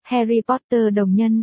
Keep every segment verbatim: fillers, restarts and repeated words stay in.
Harry Potter đồng nhân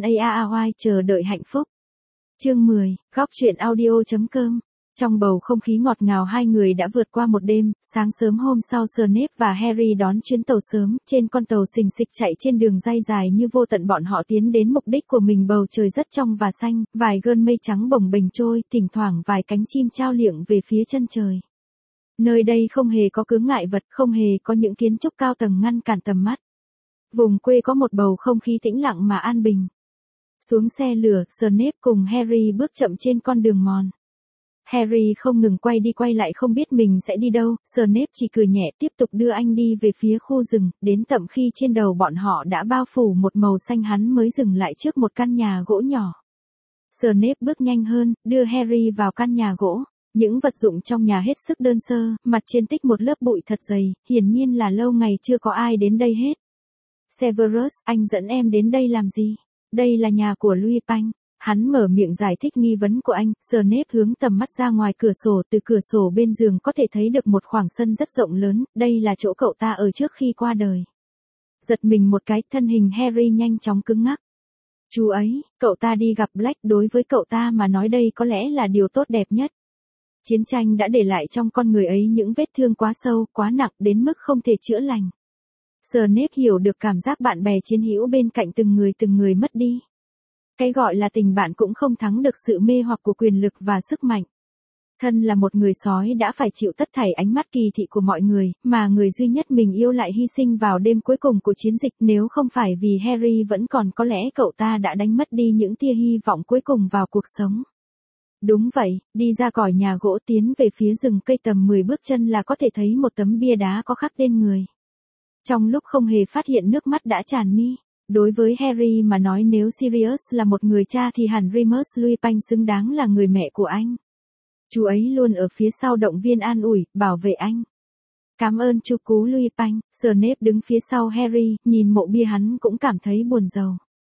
Snary chờ đợi hạnh phúc. Chương mười, góc truyện audio chấm com. Trong bầu không khí ngọt ngào hai người đã vượt qua một đêm, sáng sớm hôm sau Snape và Harry đón chuyến tàu sớm, trên con tàu xình xịch chạy trên đường ray dài như vô tận bọn họ tiến đến mục đích của mình. Bầu trời rất trong và xanh, vài gơn mây trắng bồng bềnh trôi, thỉnh thoảng vài cánh chim trao liệng về phía chân trời. Nơi đây không hề có chướng ngại vật, không hề có những kiến trúc cao tầng ngăn cản tầm mắt. Vùng quê có một bầu không khí tĩnh lặng mà an bình. Xuống xe lửa, Snape cùng Harry bước chậm trên con đường mòn. Harry không ngừng quay đi quay lại không biết mình sẽ đi đâu, Snape chỉ cười nhẹ tiếp tục đưa anh đi về phía khu rừng, đến tận khi trên đầu bọn họ đã bao phủ một màu xanh hắn mới dừng lại trước một căn nhà gỗ nhỏ. Snape bước nhanh hơn, đưa Harry vào căn nhà gỗ. Những vật dụng trong nhà hết sức đơn sơ, mặt trên tích một lớp bụi thật dày, hiển nhiên là lâu ngày chưa có ai đến đây hết. Severus, anh dẫn em đến đây làm gì? Đây là nhà của Lupin. Hắn mở miệng giải thích nghi vấn của anh, Snape hướng tầm mắt ra ngoài cửa sổ, từ cửa sổ bên giường có thể thấy được một khoảng sân rất rộng lớn, đây là chỗ cậu ta ở trước khi qua đời. Giật mình một cái, thân hình Harry nhanh chóng cứng ngắc. Chú ấy, cậu ta đi gặp Black, đối với cậu ta mà nói đây có lẽ là điều tốt đẹp nhất. Chiến tranh đã để lại trong con người ấy những vết thương quá sâu, quá nặng đến mức không thể chữa lành. Snape hiểu được cảm giác bạn bè chiến hữu bên cạnh từng người từng người mất đi. Cái gọi là tình bạn cũng không thắng được sự mê hoặc của quyền lực và sức mạnh. Thân là một người sói đã phải chịu tất thảy ánh mắt kỳ thị của mọi người, mà người duy nhất mình yêu lại hy sinh vào đêm cuối cùng của chiến dịch, nếu không phải vì Harry vẫn còn có lẽ cậu ta đã đánh mất đi những tia hy vọng cuối cùng vào cuộc sống. Đúng vậy, đi ra khỏi nhà gỗ tiến về phía rừng cây tầm mười bước chân là có thể thấy một tấm bia đá có khắc tên người. Trong lúc không hề phát hiện nước mắt đã tràn mi. Đối với Harry mà nói nếu Sirius là một người cha thì hẳn Remus Lupin xứng đáng là người mẹ của anh. Chú ấy luôn ở phía sau động viên an ủi, bảo vệ anh. Cảm ơn chú cú Lupin. Snape đứng phía sau Harry, nhìn mộ bia hắn cũng cảm thấy buồn rầu.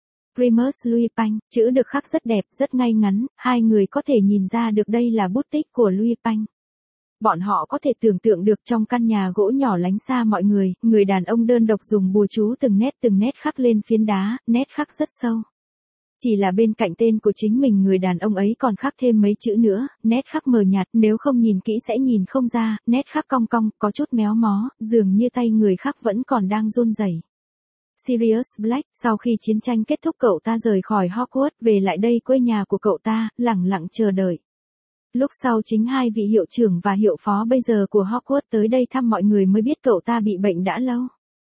Remus Lupin, chữ được khắc rất đẹp, rất ngay ngắn, hai người có thể nhìn ra được đây là bút tích của Lupin. Bọn họ có thể tưởng tượng được trong căn nhà gỗ nhỏ lánh xa mọi người, người đàn ông đơn độc dùng bùa chú từng nét từng nét khắc lên phiến đá, nét khắc rất sâu. Chỉ là bên cạnh tên của chính mình người đàn ông ấy còn khắc thêm mấy chữ nữa, nét khắc mờ nhạt, nếu không nhìn kỹ sẽ nhìn không ra, nét khắc cong cong, có chút méo mó, dường như tay người khắc vẫn còn đang run rẩy. Sirius Black, sau khi chiến tranh kết thúc cậu ta rời khỏi Hogwarts về lại đây quê nhà của cậu ta, lẳng lặng chờ đợi. Lúc sau chính hai vị hiệu trưởng và hiệu phó bây giờ của Hogwarts tới đây thăm mọi người mới biết cậu ta bị bệnh đã lâu.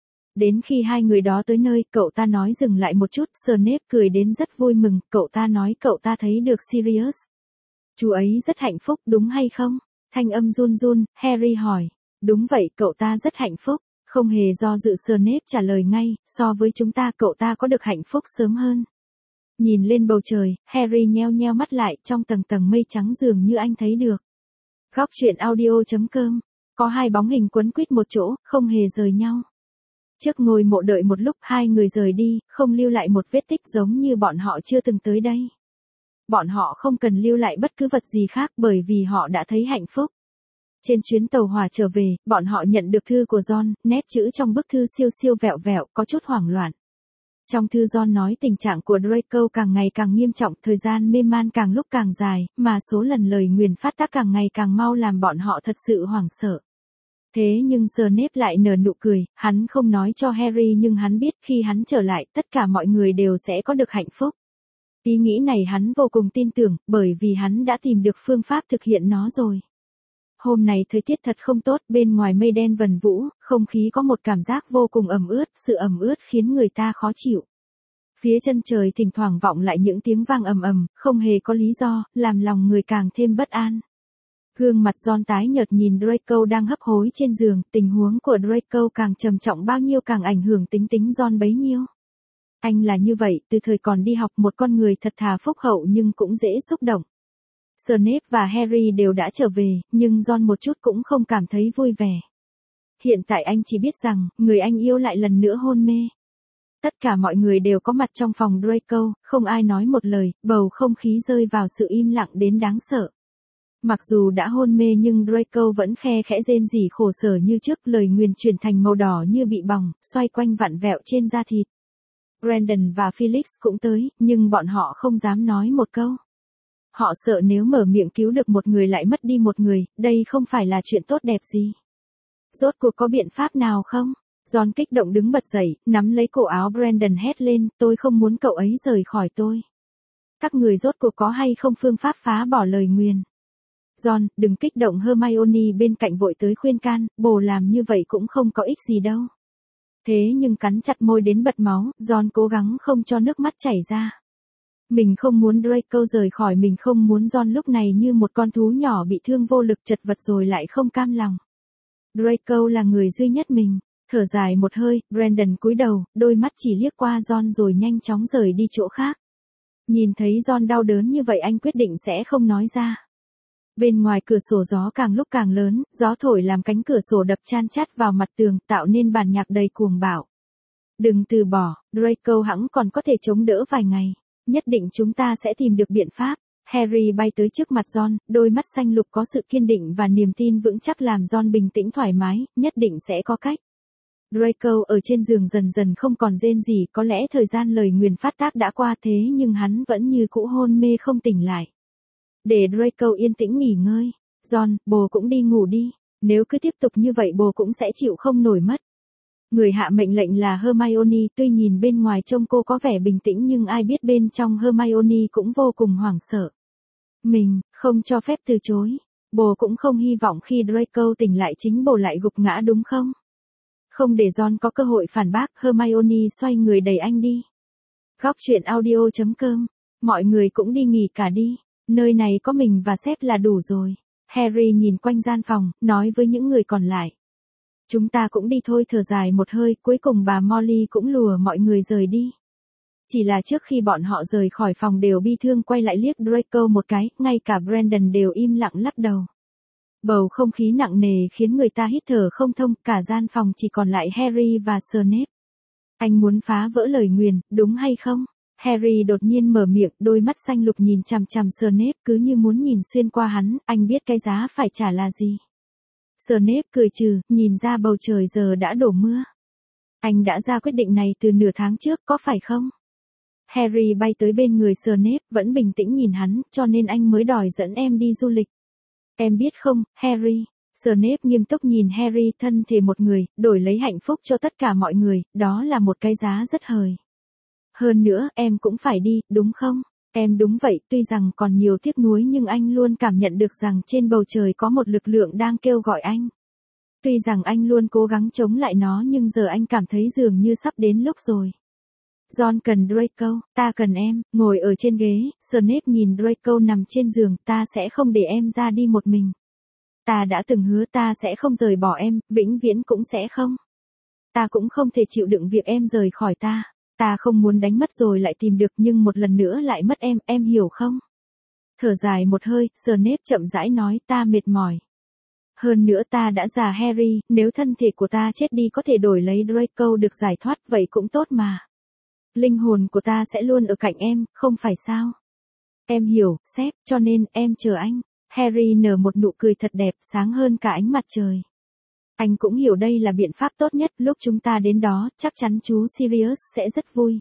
Đến khi hai người đó tới nơi, cậu ta nói dừng lại một chút, Snape cười đến rất vui mừng, cậu ta nói cậu ta thấy được Sirius. Chú ấy rất hạnh phúc đúng hay không? Thanh âm run run, Harry hỏi. Đúng vậy, cậu ta rất hạnh phúc. Không hề do dự Snape trả lời ngay, so với chúng ta cậu ta có được hạnh phúc sớm hơn. Nhìn lên bầu trời, Harry nheo nheo mắt lại, trong tầng tầng mây trắng dường như anh thấy được. Góc truyện audio chấm com. Có hai bóng hình quấn quýt một chỗ, không hề rời nhau. Trước ngôi mộ đợi một lúc hai người rời đi, không lưu lại một vết tích giống như bọn họ chưa từng tới đây. Bọn họ không cần lưu lại bất cứ vật gì khác bởi vì họ đã thấy hạnh phúc. Trên chuyến tàu hỏa trở về, bọn họ nhận được thư của John, nét chữ trong bức thư siêu siêu vẹo vẹo, có chút hoảng loạn. Trong thư John nói tình trạng của Draco càng ngày càng nghiêm trọng, thời gian mê man càng lúc càng dài, mà số lần lời nguyền phát tác càng ngày càng mau làm bọn họ thật sự hoảng sợ. Thế nhưng Snape lại nở nụ cười, hắn không nói cho Harry nhưng hắn biết khi hắn trở lại, tất cả mọi người đều sẽ có được hạnh phúc. Ý nghĩ này hắn vô cùng tin tưởng, bởi vì hắn đã tìm được phương pháp thực hiện nó rồi. Hôm nay thời tiết thật không tốt, bên ngoài mây đen vần vũ, không khí có một cảm giác vô cùng ẩm ướt, sự ẩm ướt khiến người ta khó chịu. Phía chân trời thỉnh thoảng vọng lại những tiếng vang ầm ầm, không hề có lý do, làm lòng người càng thêm bất an. Gương mặt John tái nhợt nhìn Draco đang hấp hối trên giường, tình huống của Draco càng trầm trọng bao nhiêu càng ảnh hưởng tính tính John bấy nhiêu. Anh là như vậy, từ thời còn đi học một con người thật thà phúc hậu nhưng cũng dễ xúc động. Snape và Harry đều đã trở về, nhưng John một chút cũng không cảm thấy vui vẻ. Hiện tại anh chỉ biết rằng, người anh yêu lại lần nữa hôn mê. Tất cả mọi người đều có mặt trong phòng Draco, không ai nói một lời, bầu không khí rơi vào sự im lặng đến đáng sợ. Mặc dù đã hôn mê nhưng Draco vẫn khe khẽ rên rỉ khổ sở như trước, lời nguyền chuyển thành màu đỏ như bị bỏng, xoay quanh vặn vẹo trên da thịt. Brandon và Felix cũng tới, nhưng bọn họ không dám nói một câu. Họ sợ nếu mở miệng cứu được một người lại mất đi một người, đây không phải là chuyện tốt đẹp gì. Rốt cuộc có biện pháp nào không? John kích động đứng bật dậy, nắm lấy cổ áo Brandon hét lên, tôi không muốn cậu ấy rời khỏi tôi. Các người rốt cuộc có hay không phương pháp phá bỏ lời nguyền? John, đừng kích động, Hermione bên cạnh vội tới khuyên can, bồ làm như vậy cũng không có ích gì đâu. Thế nhưng cắn chặt môi đến bật máu, John cố gắng không cho nước mắt chảy ra. Mình không muốn Draco rời khỏi mình, không muốn John lúc này như một con thú nhỏ bị thương vô lực chật vật rồi lại không cam lòng. Draco là người duy nhất mình. Thở dài một hơi, Brandon cúi đầu, đôi mắt chỉ liếc qua John rồi nhanh chóng rời đi chỗ khác. Nhìn thấy John đau đớn như vậy anh quyết định sẽ không nói ra. Bên ngoài cửa sổ gió càng lúc càng lớn, gió thổi làm cánh cửa sổ đập chan chát vào mặt tường, tạo nên bản nhạc đầy cuồng bạo. Đừng từ bỏ, Draco hẵng còn có thể chống đỡ vài ngày. Nhất định chúng ta sẽ tìm được biện pháp. Harry bay tới trước mặt John, đôi mắt xanh lục có sự kiên định và niềm tin vững chắc làm John bình tĩnh thoải mái, nhất định sẽ có cách. Draco ở trên giường dần dần không còn rên gì, có lẽ thời gian lời nguyền phát tác đã qua thế nhưng hắn vẫn như cũ hôn mê không tỉnh lại. Để Draco yên tĩnh nghỉ ngơi. John, bồ cũng đi ngủ đi. Nếu cứ tiếp tục như vậy bồ cũng sẽ chịu không nổi mất. Người hạ mệnh lệnh là Hermione, tuy nhìn bên ngoài trông cô có vẻ bình tĩnh nhưng ai biết bên trong Hermione cũng vô cùng hoảng sợ. Mình, không cho phép từ chối. Bồ cũng không hy vọng khi Draco tỉnh lại chính bồ lại gục ngã đúng không? Không để John có cơ hội phản bác, Hermione xoay người đẩy anh đi. Góc truyện audio chấm com. Mọi người cũng đi nghỉ cả đi. Nơi này có mình và sếp là đủ rồi. Harry nhìn quanh gian phòng, nói với những người còn lại. Chúng ta cũng đi thôi, thở dài một hơi, cuối cùng bà Molly cũng lùa mọi người rời đi. Chỉ là trước khi bọn họ rời khỏi phòng đều bi thương quay lại liếc Draco một cái, ngay cả Brandon đều im lặng lắc đầu. Bầu không khí nặng nề khiến người ta hít thở không thông, cả gian phòng chỉ còn lại Harry và Snape. Anh muốn phá vỡ lời nguyền, đúng hay không? Harry đột nhiên mở miệng, đôi mắt xanh lục nhìn chằm chằm Snape cứ như muốn nhìn xuyên qua hắn, anh biết cái giá phải trả là gì. Snape cười trừ, nhìn ra bầu trời giờ đã đổ mưa. Anh đã ra quyết định này từ nửa tháng trước, có phải không? Harry bay tới bên người Snape, vẫn bình tĩnh nhìn hắn, cho nên anh mới đòi dẫn em đi du lịch. Em biết không, Harry. Snape nghiêm túc nhìn Harry, thân thể một người, đổi lấy hạnh phúc cho tất cả mọi người, đó là một cái giá rất hời. Hơn nữa, em cũng phải đi, đúng không? Em đúng vậy, tuy rằng còn nhiều tiếc nuối nhưng anh luôn cảm nhận được rằng trên bầu trời có một lực lượng đang kêu gọi anh. Tuy rằng anh luôn cố gắng chống lại nó nhưng giờ anh cảm thấy dường như sắp đến lúc rồi. John cần Draco, ta cần em, ngồi ở trên ghế, Snape nhìn Draco nằm trên giường, ta sẽ không để em ra đi một mình. Ta đã từng hứa ta sẽ không rời bỏ em, vĩnh viễn cũng sẽ không. Ta cũng không thể chịu đựng việc em rời khỏi ta. Ta không muốn đánh mất rồi lại tìm được nhưng một lần nữa lại mất em, em hiểu không? Thở dài một hơi, Snape chậm rãi nói, ta mệt mỏi. Hơn nữa ta đã già Harry, nếu thân thể của ta chết đi có thể đổi lấy Draco được giải thoát, vậy cũng tốt mà. Linh hồn của ta sẽ luôn ở cạnh em, không phải sao? Em hiểu, sếp, cho nên em chờ anh. Harry nở một nụ cười thật đẹp, sáng hơn cả ánh mặt trời. Anh cũng hiểu đây là biện pháp tốt nhất, lúc chúng ta đến đó, chắc chắn chú Sirius sẽ rất vui.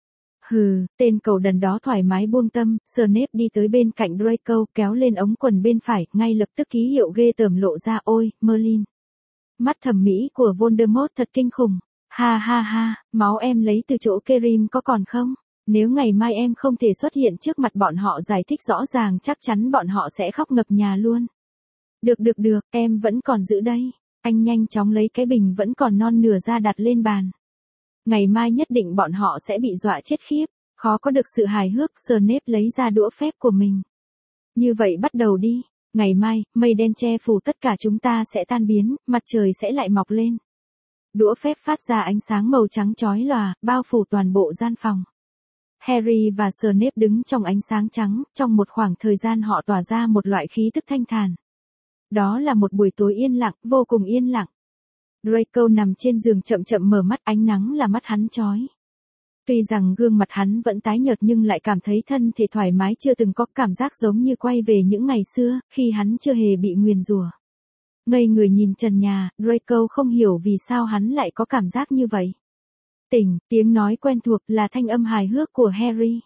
Hừ, tên cầu đần đó thoải mái buông tâm, Snape đi tới bên cạnh Draco, kéo lên ống quần bên phải, ngay lập tức ký hiệu ghê tởm lộ ra, ôi, Merlin. Mắt thẩm mỹ của Voldemort thật kinh khủng. Ha ha ha, máu em lấy từ chỗ Kerim có còn không? Nếu ngày mai em không thể xuất hiện trước mặt bọn họ giải thích rõ ràng chắc chắn bọn họ sẽ khóc ngập nhà luôn. Được được được, em vẫn còn giữ đây. Anh nhanh chóng lấy cái bình vẫn còn non nửa ra đặt lên bàn. Ngày mai nhất định bọn họ sẽ bị dọa chết khiếp, khó có được sự hài hước, Snape lấy ra đũa phép của mình. Như vậy bắt đầu đi, ngày mai, mây đen che phủ tất cả chúng ta sẽ tan biến, mặt trời sẽ lại mọc lên. Đũa phép phát ra ánh sáng màu trắng chói lòa, bao phủ toàn bộ gian phòng. Harry và Snape đứng trong ánh sáng trắng, trong một khoảng thời gian họ tỏa ra một loại khí tức thanh thản. Đó là một buổi tối yên lặng, vô cùng yên lặng. Draco nằm trên giường chậm chậm mở mắt, ánh nắng là mắt hắn chói. Tuy rằng gương mặt hắn vẫn tái nhợt nhưng lại cảm thấy thân thể thoải mái chưa từng có, cảm giác giống như quay về những ngày xưa, khi hắn chưa hề bị nguyền rủa. Ngây người nhìn trần nhà, Draco không hiểu vì sao hắn lại có cảm giác như vậy. Tỉnh, tiếng nói quen thuộc là thanh âm hài hước của Harry.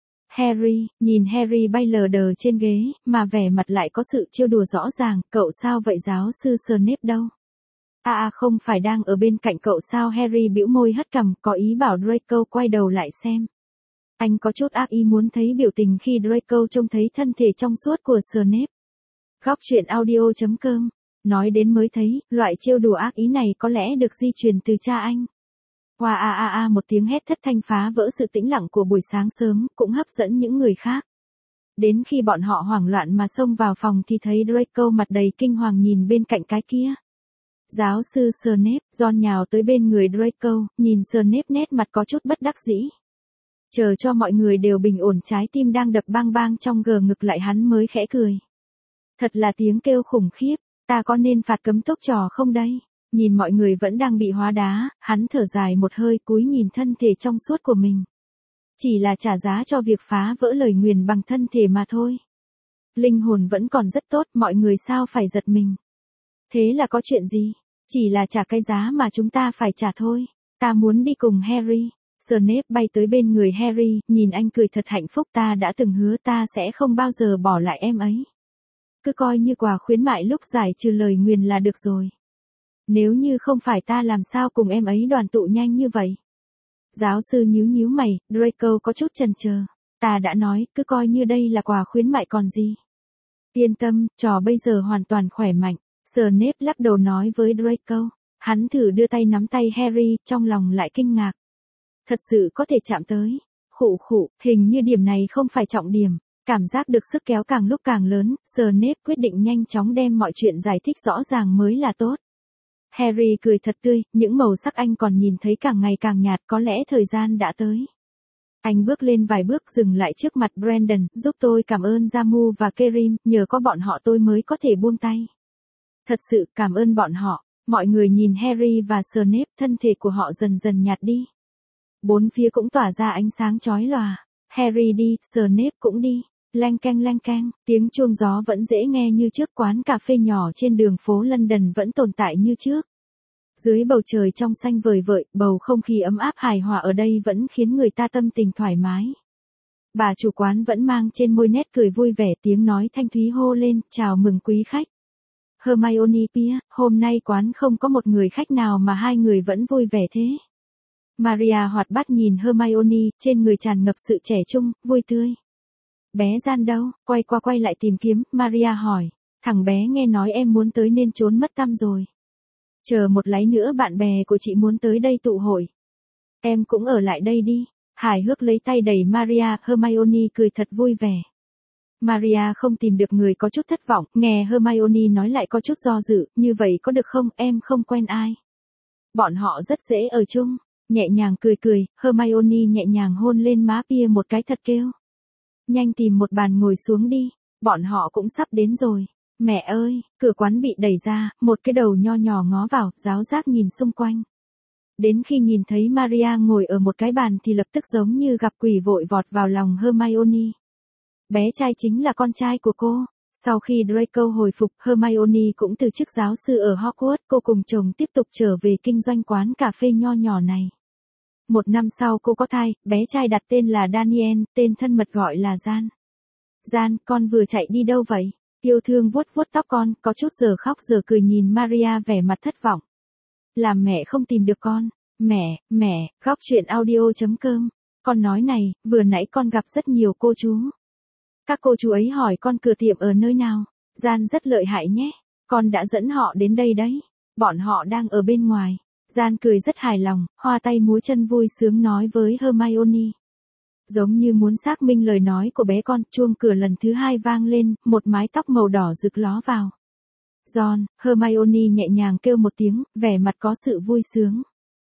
Harry, nhìn Harry bay lờ đờ trên ghế, mà vẻ mặt lại có sự trêu đùa rõ ràng, cậu sao vậy giáo sư Snape đâu? À à không phải đang ở bên cạnh cậu sao? Harry bĩu môi hất cằm, có ý bảo Draco quay đầu lại xem. Anh có chút ác ý muốn thấy biểu tình khi Draco trông thấy thân thể trong suốt của Snape. Góc truyện audio chấm com. Nói đến mới thấy, loại trêu đùa ác ý này có lẽ được di truyền từ cha anh. Hoa a a a một tiếng hét thất thanh phá vỡ sự tĩnh lặng của buổi sáng sớm, cũng hấp dẫn những người khác. Đến khi bọn họ hoảng loạn mà xông vào phòng thì thấy Draco mặt đầy kinh hoàng nhìn bên cạnh cái kia. Giáo sư Snape, Ron nhào tới bên người Draco, nhìn Snape nét mặt có chút bất đắc dĩ. Chờ cho mọi người đều bình ổn, trái tim đang đập bang bang trong gờ ngực lại hắn mới khẽ cười. Thật là tiếng kêu khủng khiếp, ta có nên phạt cấm túc trò không đây? Nhìn mọi người vẫn đang bị hóa đá, hắn thở dài một hơi cúi nhìn thân thể trong suốt của mình. Chỉ là trả giá cho việc phá vỡ lời nguyền bằng thân thể mà thôi. Linh hồn vẫn còn rất tốt, mọi người sao phải giật mình? Thế là có chuyện gì? Chỉ là trả cái giá mà chúng ta phải trả thôi. Ta muốn đi cùng Harry. Snape bay tới bên người Harry, nhìn anh cười thật hạnh phúc. Ta đã từng hứa ta sẽ không bao giờ bỏ lại em ấy. Cứ coi như quà khuyến mại lúc giải trừ lời nguyền là được rồi. Nếu như không phải ta làm sao cùng em ấy đoàn tụ nhanh như vậy? Giáo sư nhíu nhíu mày, Draco có chút chần chờ. Ta đã nói, cứ coi như đây là quà khuyến mại còn gì. Yên tâm, trò bây giờ hoàn toàn khỏe mạnh. Snape lắc đầu nói với Draco. Hắn thử đưa tay nắm tay Harry, trong lòng lại kinh ngạc. Thật sự có thể chạm tới. Khụ khụ, hình như điểm này không phải trọng điểm. Cảm giác được sức kéo càng lúc càng lớn, Snape quyết định nhanh chóng đem mọi chuyện giải thích rõ ràng mới là tốt. Harry cười thật tươi, những màu sắc anh còn nhìn thấy càng ngày càng nhạt, có lẽ thời gian đã tới. Anh bước lên vài bước dừng lại trước mặt Brandon, giúp tôi cảm ơn Jamu và Kerim, nhờ có bọn họ tôi mới có thể buông tay. Thật sự cảm ơn bọn họ. Mọi người nhìn Harry và Snape, thân thể của họ dần dần nhạt đi. Bốn phía cũng tỏa ra ánh sáng chói lòa. Harry đi, Snape cũng đi. Leng keng leng keng, tiếng chuông gió vẫn dễ nghe như trước, quán cà phê nhỏ trên đường phố London vẫn tồn tại như trước. Dưới bầu trời trong xanh vời vợi, bầu không khí ấm áp hài hòa ở đây vẫn khiến người ta tâm tình thoải mái. Bà chủ quán vẫn mang trên môi nét cười vui vẻ, tiếng nói thanh thúy hô lên, chào mừng quý khách. Hermione Pia, hôm nay quán không có một người khách nào mà hai người vẫn vui vẻ thế. Maria hoạt bát nhìn Hermione, trên người tràn ngập sự trẻ trung, vui tươi. Bé Gian đâu? Quay qua quay lại tìm kiếm, Maria hỏi. Thằng bé nghe nói em muốn tới nên trốn mất tăm rồi. Chờ một lát nữa bạn bè của chị muốn tới đây tụ hội. Em cũng ở lại đây đi. Hài hước lấy tay đẩy Maria, Hermione cười thật vui vẻ. Maria không tìm được người có chút thất vọng, nghe Hermione nói lại có chút do dự, như vậy có được không, em không quen ai. Bọn họ rất dễ ở chung. Nhẹ nhàng cười cười, Hermione nhẹ nhàng hôn lên má Pia một cái thật kêu. Nhanh tìm một bàn ngồi xuống đi, bọn họ cũng sắp đến rồi. Mẹ ơi, cửa quán bị đẩy ra, một cái đầu nho nhỏ ngó vào, giáo giác nhìn xung quanh. Đến khi nhìn thấy Maria ngồi ở một cái bàn thì lập tức giống như gặp quỷ vội vọt vào lòng Hermione. Bé trai chính là con trai của cô. Sau khi Draco hồi phục, Hermione cũng từ chức giáo sư ở Hogwarts, cô cùng chồng tiếp tục trở về kinh doanh quán cà phê nho nhỏ này. Một năm sau cô có thai, bé trai đặt tên là Daniel, tên thân mật gọi là Gian. Gian, con vừa chạy đi đâu vậy? Yêu thương vuốt vuốt tóc con, có chút giờ khóc giờ cười nhìn Maria vẻ mặt thất vọng. Làm mẹ không tìm được con. Mẹ, mẹ, góc truyện audio chấm com. Con nói này, vừa nãy con gặp rất nhiều cô chú. Các cô chú ấy hỏi con cửa tiệm ở nơi nào. Gian rất lợi hại nhé. Con đã dẫn họ đến đây đấy. Bọn họ đang ở bên ngoài. Gian cười rất hài lòng, hoa tay múa chân vui sướng nói với Hermione. Giống như muốn xác minh lời nói của bé con, chuông cửa lần thứ hai vang lên, một mái tóc màu đỏ rực ló vào. Ron, Hermione nhẹ nhàng kêu một tiếng, vẻ mặt có sự vui sướng.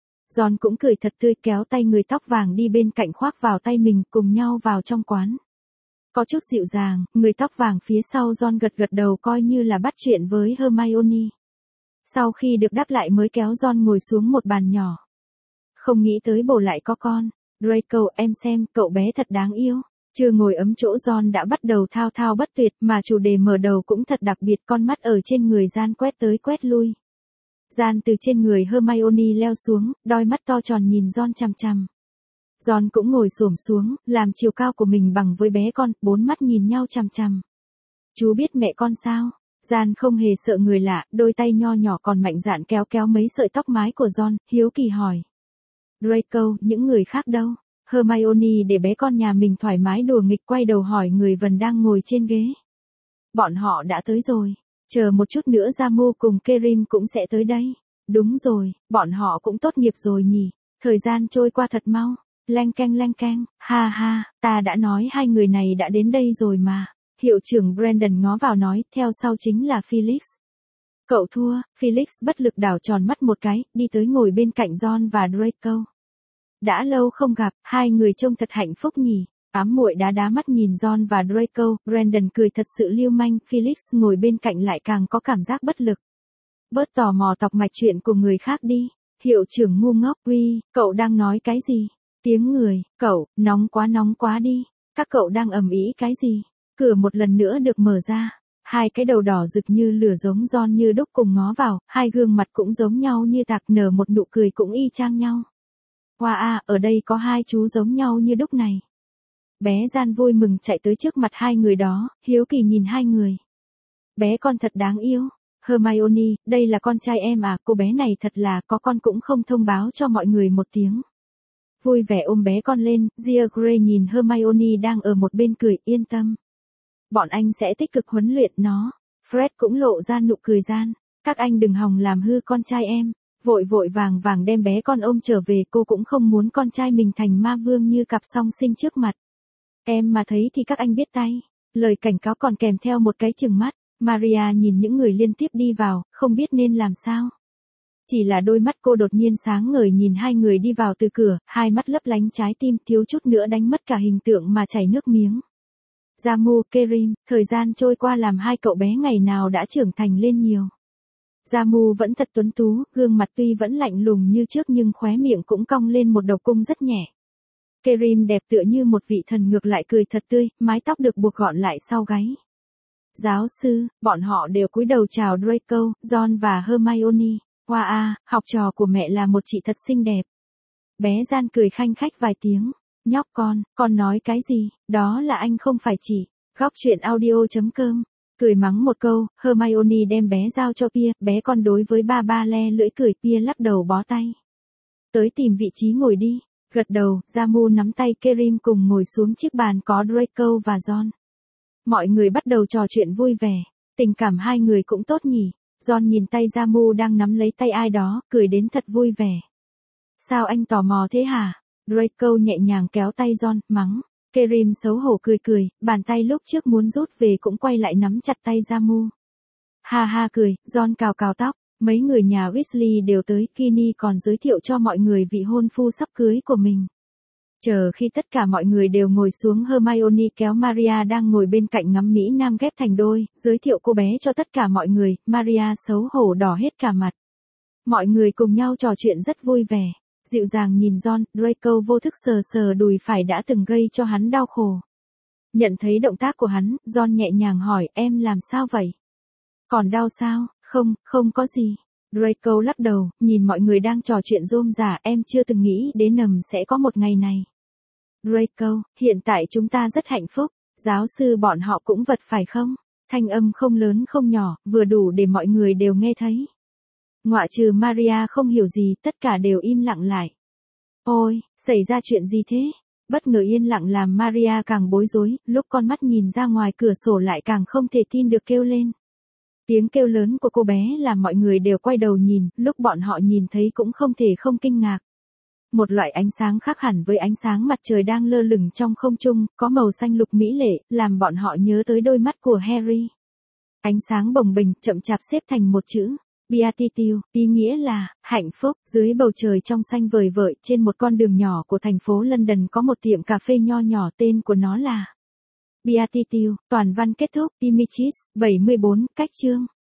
Ron cũng cười thật tươi kéo tay người tóc vàng đi bên cạnh khoác vào tay mình, cùng nhau vào trong quán. Có chút dịu dàng, người tóc vàng phía sau Ron gật gật đầu coi như là bắt chuyện với Hermione. Sau khi được đáp lại mới kéo Ron ngồi xuống một bàn nhỏ. Không nghĩ tới bồ lại có con. Draco, em xem, cậu bé thật đáng yêu. Chưa ngồi ấm chỗ Ron đã bắt đầu thao thao bất tuyệt, mà chủ đề mở đầu cũng thật đặc biệt, con mắt ở trên người Gian quét tới quét lui. Jan từ trên người Hermione leo xuống, đôi mắt to tròn nhìn Ron chằm chằm. Ron cũng ngồi xổm xuống, làm chiều cao của mình bằng với bé con, bốn mắt nhìn nhau chằm chằm. Chú biết mẹ con sao? Jan không hề sợ người lạ, đôi tay nho nhỏ còn mạnh dạn kéo kéo mấy sợi tóc mái của Ron, hiếu kỳ hỏi. Draco, những người khác đâu? Hermione để bé con nhà mình thoải mái đùa nghịch, quay đầu hỏi người vần đang ngồi trên ghế. Bọn họ đã tới rồi. Chờ một chút nữa Jamu cùng Kerim cũng sẽ tới đây. Đúng rồi, bọn họ cũng tốt nghiệp rồi nhỉ. Thời gian trôi qua thật mau. Leng keng leng keng, ha ha, ta đã nói hai người này đã đến đây rồi mà. Hiệu trưởng Brandon ngó vào nói, theo sau chính là Felix. Cậu thua, Felix bất lực đảo tròn mắt một cái, đi tới ngồi bên cạnh Ron và Draco. Đã lâu không gặp, hai người trông thật hạnh phúc nhỉ. Ám muội đá đá mắt nhìn Ron và Draco, Brandon cười thật sự lưu manh, Felix ngồi bên cạnh lại càng có cảm giác bất lực. Bớt tò mò tọc mạch chuyện của người khác đi. Hiệu trưởng ngu ngốc, uy, cậu đang nói cái gì? Tiếng người, cậu, nóng quá nóng quá đi. Các cậu đang ầm ĩ cái gì? Cửa một lần nữa được mở ra. Hai cái đầu đỏ rực như lửa giống Ron như đúc cùng ngó vào, hai gương mặt cũng giống nhau như tạc, nở một nụ cười cũng y chang nhau. Wow à, ở đây có hai chú giống nhau như đúc này. Bé Jan vui mừng chạy tới trước mặt hai người đó, hiếu kỳ nhìn hai người. Bé con thật đáng yêu. Hermione, đây là con trai em à, cô bé này thật là có con cũng không thông báo cho mọi người một tiếng. Vui vẻ ôm bé con lên, Gia Grey nhìn Hermione đang ở một bên cười, yên tâm. Bọn anh sẽ tích cực huấn luyện nó. Fred cũng lộ ra nụ cười gian. Các anh đừng hòng làm hư con trai em. Vội vội vàng vàng đem bé con ôm trở về, cô cũng không muốn con trai mình thành ma vương như cặp song sinh trước mặt. Em mà thấy thì các anh biết tay. Lời cảnh cáo còn kèm theo một cái chừng mắt. Maria nhìn những người liên tiếp đi vào, không biết nên làm sao. Chỉ là đôi mắt cô đột nhiên sáng ngời nhìn hai người đi vào từ cửa, hai mắt lấp lánh trái tim, thiếu chút nữa đánh mất cả hình tượng mà chảy nước miếng. Jamu, Kerim, thời gian trôi qua làm hai cậu bé ngày nào đã trưởng thành lên nhiều. Jamu vẫn thật tuấn tú, gương mặt tuy vẫn lạnh lùng như trước nhưng khóe miệng cũng cong lên một đầu cung rất nhẹ. Kerim đẹp tựa như một vị thần ngược lại cười thật tươi, mái tóc được buộc gọn lại sau gáy. Giáo sư, bọn họ đều cúi đầu chào Draco, Ron và Hermione. Wow à, học trò của mẹ là một chị thật xinh đẹp. Bé Jan cười khanh khách vài tiếng. Nhóc con, con nói cái gì, đó là anh không phải chị. Góc truyện audio chấm com. Cười mắng một câu, Hermione đem bé giao cho Pia, bé con đối với ba ba le lưỡi cười, Pia lắc đầu bó tay. Tới tìm vị trí ngồi đi. Gật đầu, Jamu nắm tay Kerim cùng ngồi xuống chiếc bàn có Draco và Ron. Mọi người bắt đầu trò chuyện vui vẻ, tình cảm hai người cũng tốt nhỉ. Ron nhìn tay Jamu đang nắm lấy tay ai đó, cười đến thật vui vẻ. Sao anh tò mò thế hả? Draco nhẹ nhàng kéo tay Ron, mắng. Kerim xấu hổ cười cười, bàn tay lúc trước muốn rút về cũng quay lại nắm chặt tay Jamu. Ha ha cười, Ron cào cào tóc, mấy người nhà Weasley đều tới, Ginny còn giới thiệu cho mọi người vị hôn phu sắp cưới của mình. Chờ khi tất cả mọi người đều ngồi xuống, Hermione kéo Maria đang ngồi bên cạnh ngắm Mỹ Nam ghép thành đôi, giới thiệu cô bé cho tất cả mọi người, Maria xấu hổ đỏ hết cả mặt. Mọi người cùng nhau trò chuyện rất vui vẻ, dịu dàng nhìn Ron, Draco vô thức sờ sờ đùi phải đã từng gây cho hắn đau khổ. Nhận thấy động tác của hắn, Ron nhẹ nhàng hỏi, em làm sao vậy? Còn đau sao? Không, không có gì. Draco lắc đầu, nhìn mọi người đang trò chuyện rôm rả, em chưa từng nghĩ đến nầm sẽ có một ngày này. Draco, hiện tại chúng ta rất hạnh phúc, giáo sư bọn họ cũng vật phải không? Thanh âm không lớn không nhỏ, vừa đủ để mọi người đều nghe thấy. Ngoại trừ Maria không hiểu gì, tất cả đều im lặng lại. Ôi, xảy ra chuyện gì thế? Bất ngờ yên lặng làm Maria càng bối rối, lúc con mắt nhìn ra ngoài cửa sổ lại càng không thể tin được kêu lên. Tiếng kêu lớn của cô bé làm mọi người đều quay đầu nhìn, lúc bọn họ nhìn thấy cũng không thể không kinh ngạc. Một loại ánh sáng khác hẳn với ánh sáng mặt trời đang lơ lửng trong không trung, có màu xanh lục mỹ lệ, làm bọn họ nhớ tới đôi mắt của Harry. Ánh sáng bồng bềnh, chậm chạp xếp thành một chữ. Beatitude, ý nghĩa là, hạnh phúc, dưới bầu trời trong xanh vời vợi, trên một con đường nhỏ của thành phố London có một tiệm cà phê nho nhỏ, tên của nó là Beatitude. Toàn văn kết thúc, Images, bảy mươi bốn, cách chương.